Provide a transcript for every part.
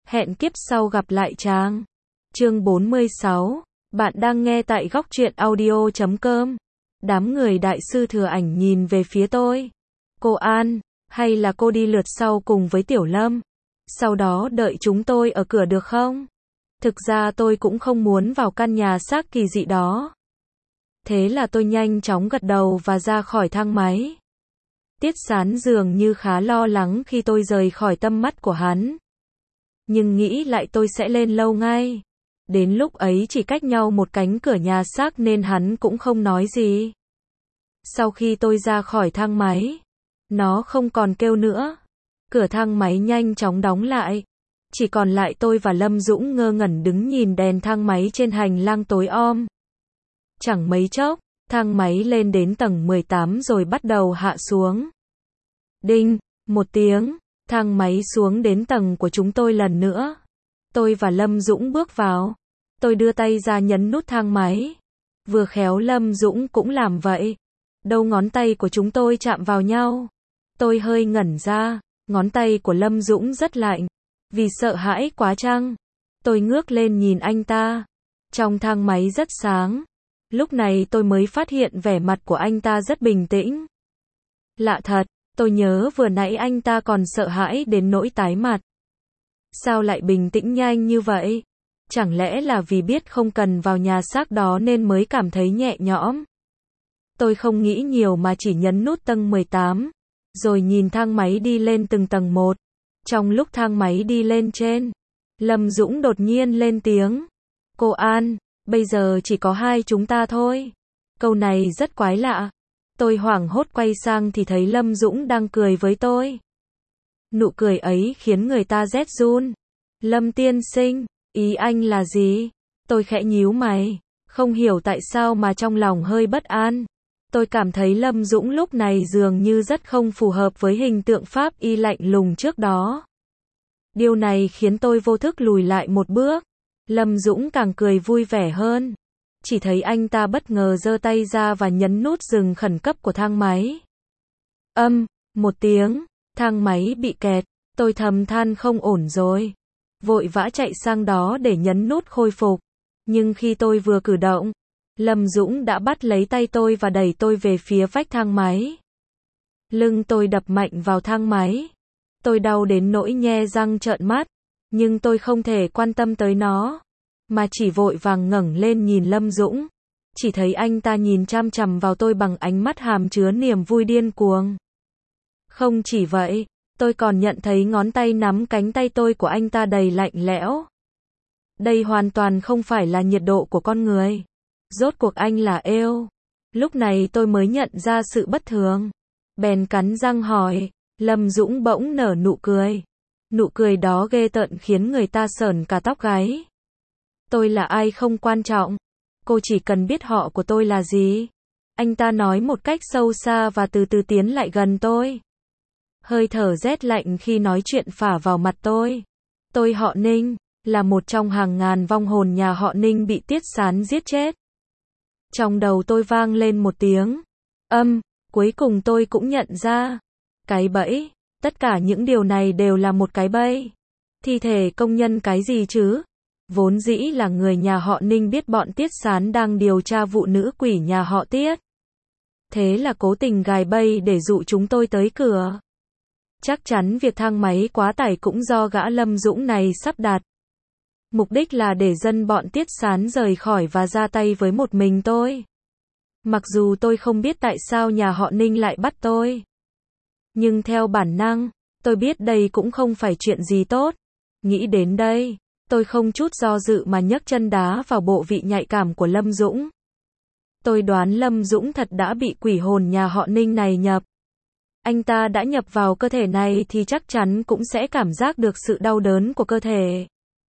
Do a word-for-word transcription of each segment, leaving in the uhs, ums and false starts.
Hẹn kiếp sau gặp lại chàng. Chương bốn mươi sáu. Bạn đang nghe tại góc truyện audio chấm com. Đám người đại sư Thừa Ảnh nhìn về phía tôi. Cô An, hay là cô đi lượt sau cùng với Tiểu Lâm? Sau đó đợi chúng tôi ở cửa được không? Thực ra tôi cũng không muốn vào căn nhà xác kỳ dị đó. Thế là tôi nhanh chóng gật đầu và ra khỏi thang máy. Tiết Sán dường như khá lo lắng khi tôi rời khỏi tầm mắt của hắn. Nhưng nghĩ lại tôi sẽ lên lâu ngay. Đến lúc ấy chỉ cách nhau một cánh cửa nhà xác nên hắn cũng không nói gì. Sau khi tôi ra khỏi thang máy, nó không còn kêu nữa. Cửa thang máy nhanh chóng đóng lại. Chỉ còn lại tôi và Lâm Dũng ngơ ngẩn đứng nhìn đèn thang máy trên hành lang tối om. Chẳng mấy chốc, thang máy lên đến tầng mười tám rồi bắt đầu hạ xuống. Đinh, một tiếng, thang máy xuống đến tầng của chúng tôi lần nữa. Tôi và Lâm Dũng bước vào. Tôi đưa tay ra nhấn nút thang máy. Vừa khéo Lâm Dũng cũng làm vậy. Đầu ngón tay của chúng tôi chạm vào nhau. Tôi hơi ngẩn ra, ngón tay của Lâm Dũng rất lạnh. Vì sợ hãi quá chăng? Tôi ngước lên nhìn anh ta. Trong thang máy rất sáng. Lúc này tôi mới phát hiện vẻ mặt của anh ta rất bình tĩnh. Lạ thật, tôi nhớ vừa nãy anh ta còn sợ hãi đến nỗi tái mặt. Sao lại bình tĩnh nhanh như vậy? Chẳng lẽ là vì biết không cần vào nhà xác đó nên mới cảm thấy nhẹ nhõm? Tôi không nghĩ nhiều mà chỉ nhấn nút tầng mười tám, rồi nhìn thang máy đi lên từng tầng một. Trong lúc thang máy đi lên trên, Lâm Dũng đột nhiên lên tiếng. Cô An, bây giờ chỉ có hai chúng ta thôi. Câu này rất quái lạ. Tôi hoảng hốt quay sang thì thấy Lâm Dũng đang cười với tôi. Nụ cười ấy khiến người ta rét run. Lâm tiên sinh, ý anh là gì? Tôi khẽ nhíu mày, không hiểu tại sao mà trong lòng hơi bất an. Tôi cảm thấy Lâm Dũng lúc này dường như rất không phù hợp với hình tượng pháp y lạnh lùng trước đó. Điều này khiến tôi vô thức lùi lại một bước. Lâm Dũng càng cười vui vẻ hơn. Chỉ thấy anh ta bất ngờ giơ tay ra và nhấn nút dừng khẩn cấp của thang máy. Âm, một tiếng, thang máy bị kẹt. Tôi thầm than không ổn rồi. Vội vã chạy sang đó để nhấn nút khôi phục. Nhưng khi tôi vừa cử động, Lâm Dũng đã bắt lấy tay tôi và đẩy tôi về phía vách thang máy. Lưng tôi đập mạnh vào thang máy. Tôi đau đến nỗi nhe răng trợn mắt. Nhưng tôi không thể quan tâm tới nó, mà chỉ vội vàng ngẩng lên nhìn Lâm Dũng. Chỉ thấy anh ta nhìn chằm chằm vào tôi bằng ánh mắt hàm chứa niềm vui điên cuồng. Không chỉ vậy, tôi còn nhận thấy ngón tay nắm cánh tay tôi của anh ta đầy lạnh lẽo. Đây hoàn toàn không phải là nhiệt độ của con người. Rốt cuộc anh là êu. Lúc này tôi mới nhận ra sự bất thường. Bèn cắn răng hỏi. Lâm Dũng bỗng nở nụ cười. Nụ cười đó ghê tởn khiến người ta sởn cả tóc gáy. Tôi là ai không quan trọng. Cô chỉ cần biết họ của tôi là gì. Anh ta nói một cách sâu xa và từ từ tiến lại gần tôi. Hơi thở rét lạnh khi nói chuyện phả vào mặt tôi. Tôi họ Ninh, là một trong hàng ngàn vong hồn nhà họ Ninh bị Tiết Sán giết chết. Trong đầu tôi vang lên một tiếng âm, cuối cùng tôi cũng nhận ra. Cái bẫy, tất cả những điều này đều là một cái bẫy. Thi thể công nhân cái gì chứ? Vốn dĩ là người nhà họ Ninh biết bọn Tiết Sán đang điều tra vụ nữ quỷ nhà họ Tiết. Thế là cố tình gài bẫy để dụ chúng tôi tới cửa. Chắc chắn việc thang máy quá tải cũng do gã Lâm Dũng này sắp đặt. Mục đích là để dân bọn Tiết Sán rời khỏi và ra tay với một mình tôi. Mặc dù tôi không biết tại sao nhà họ Ninh lại bắt tôi. Nhưng theo bản năng, tôi biết đây cũng không phải chuyện gì tốt. Nghĩ đến đây, tôi không chút do dự mà nhấc chân đá vào bộ vị nhạy cảm của Lâm Dũng. Tôi đoán Lâm Dũng thật đã bị quỷ hồn nhà họ Ninh này nhập. Anh ta đã nhập vào cơ thể này thì chắc chắn cũng sẽ cảm giác được sự đau đớn của cơ thể.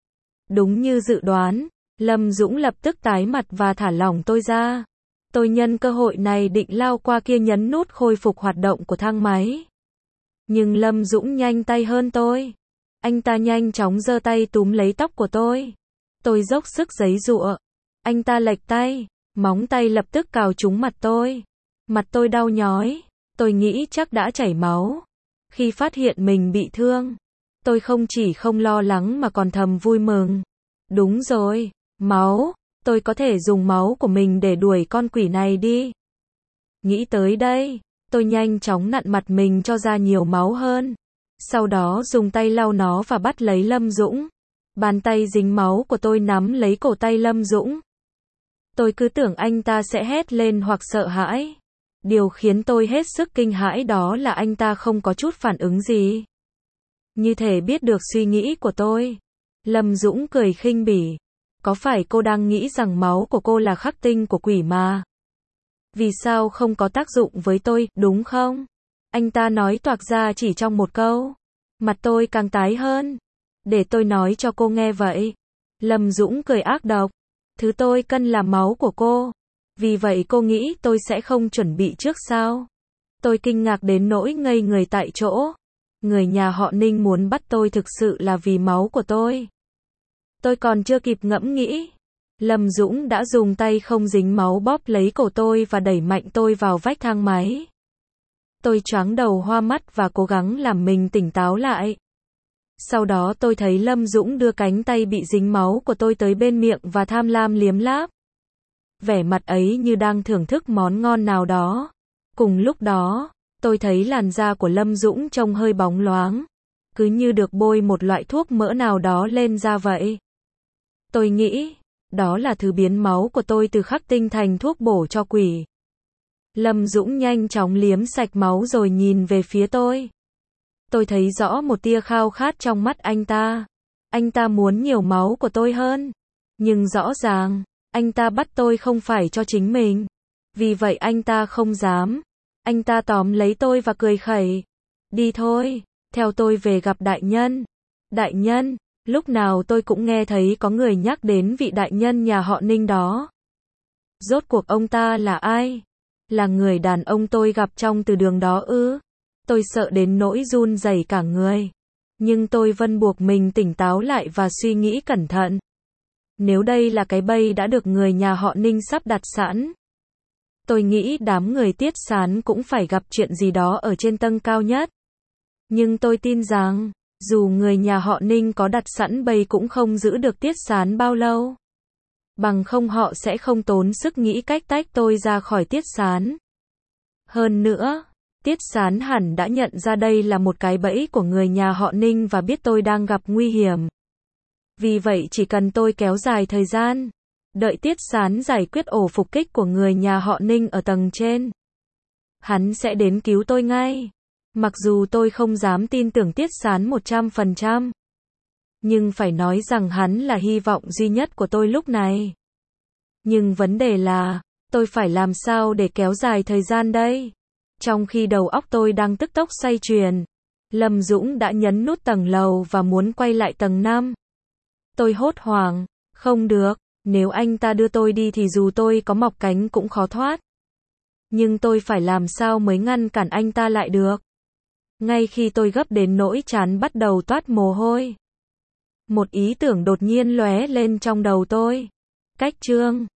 Đúng như dự đoán, Lâm Dũng lập tức tái mặt và thả lỏng tôi ra. Tôi nhân cơ hội này định lao qua kia nhấn nút khôi phục hoạt động của thang máy. Nhưng Lâm Dũng nhanh tay hơn tôi. Anh ta nhanh chóng giơ tay túm lấy tóc của tôi. Tôi dốc sức giãy giụa. Anh ta lệch tay, móng tay lập tức cào trúng mặt tôi. Mặt tôi đau nhói. Tôi nghĩ chắc đã chảy máu. Khi phát hiện mình bị thương, Tôi không chỉ không lo lắng mà còn thầm vui mừng. Đúng rồi, máu, tôi có thể dùng máu của mình để đuổi con quỷ này đi. Nghĩ tới đây, tôi nhanh chóng nặn mặt mình cho ra nhiều máu hơn. Sau đó dùng tay lau nó và bắt lấy Lâm Dũng. Bàn tay dính máu của tôi nắm lấy cổ tay Lâm Dũng. Tôi cứ tưởng anh ta sẽ hét lên hoặc sợ hãi. Điều khiến tôi hết sức kinh hãi đó là anh ta không có chút phản ứng gì. Như thể biết được suy nghĩ của tôi. Lâm Dũng cười khinh bỉ. Có phải cô đang nghĩ rằng máu của cô là khắc tinh của quỷ mà? Vì sao không có tác dụng với tôi, đúng không? Anh ta nói toạc ra chỉ trong một câu. Mặt tôi càng tái hơn. Để tôi nói cho cô nghe vậy. Lâm Dũng cười ác độc. Thứ tôi cần là máu của cô. Vì vậy cô nghĩ tôi sẽ không chuẩn bị trước sao? Tôi kinh ngạc đến nỗi ngây người tại chỗ. Người nhà họ Ninh muốn bắt tôi thực sự là vì máu của tôi. Tôi còn chưa kịp ngẫm nghĩ. Lâm Dũng đã dùng tay không dính máu bóp lấy cổ tôi và đẩy mạnh tôi vào vách thang máy. Tôi choáng đầu hoa mắt và cố gắng làm mình tỉnh táo lại. Sau đó tôi thấy Lâm Dũng đưa cánh tay bị dính máu của tôi tới bên miệng và tham lam liếm láp. Vẻ mặt ấy như đang thưởng thức món ngon nào đó. Cùng lúc đó, tôi thấy làn da của Lâm Dũng trông hơi bóng loáng. Cứ như được bôi một loại thuốc mỡ nào đó lên da vậy. Tôi nghĩ, đó là thứ biến máu của tôi từ khắc tinh thành thuốc bổ cho quỷ. Lâm Dũng nhanh chóng liếm sạch máu rồi nhìn về phía tôi. Tôi thấy rõ một tia khao khát trong mắt anh ta. Anh ta muốn nhiều máu của tôi hơn. Nhưng rõ ràng, anh ta bắt tôi không phải cho chính mình. Vì vậy anh ta không dám. Anh ta tóm lấy tôi và cười khẩy. Đi thôi, theo tôi về gặp đại nhân. Đại nhân, lúc nào tôi cũng nghe thấy có người nhắc đến vị đại nhân nhà họ Ninh đó. Rốt cuộc ông ta là ai? Là người đàn ông tôi gặp trong từ đường đó ư? Tôi sợ đến nỗi run rẩy cả người. Nhưng tôi vẫn buộc mình tỉnh táo lại và suy nghĩ cẩn thận. Nếu đây là cái bẫy đã được người nhà họ Ninh sắp đặt sẵn, tôi nghĩ đám người Tiết Sán cũng phải gặp chuyện gì đó ở trên tầng cao nhất. Nhưng tôi tin rằng, dù người nhà họ Ninh có đặt sẵn bẫy cũng không giữ được Tiết Sán bao lâu. Bằng không họ sẽ không tốn sức nghĩ cách tách tôi ra khỏi Tiết Sán. Hơn nữa, Tiết Sán hẳn đã nhận ra đây là một cái bẫy của người nhà họ Ninh và biết tôi đang gặp nguy hiểm. Vì vậy chỉ cần tôi kéo dài thời gian, đợi Tiết Sán giải quyết ổ phục kích của người nhà họ Ninh ở tầng trên, hắn sẽ đến cứu tôi ngay. Mặc dù tôi không dám tin tưởng Tiết Sán một trăm phần trăm, nhưng phải nói rằng hắn là hy vọng duy nhất của tôi lúc này. Nhưng vấn đề là, tôi phải làm sao để kéo dài thời gian đây? Trong khi đầu óc tôi đang tức tốc xoay chuyển, Lâm Dũng đã nhấn nút tầng lầu và muốn quay lại tầng năm. Tôi hốt hoảng, không được, nếu anh ta đưa tôi đi thì dù tôi có mọc cánh cũng khó thoát. Nhưng tôi phải làm sao mới ngăn cản anh ta lại được? Ngay khi tôi gấp đến nỗi trán bắt đầu toát mồ hôi, một ý tưởng đột nhiên lóe lên trong đầu tôi. Cách chương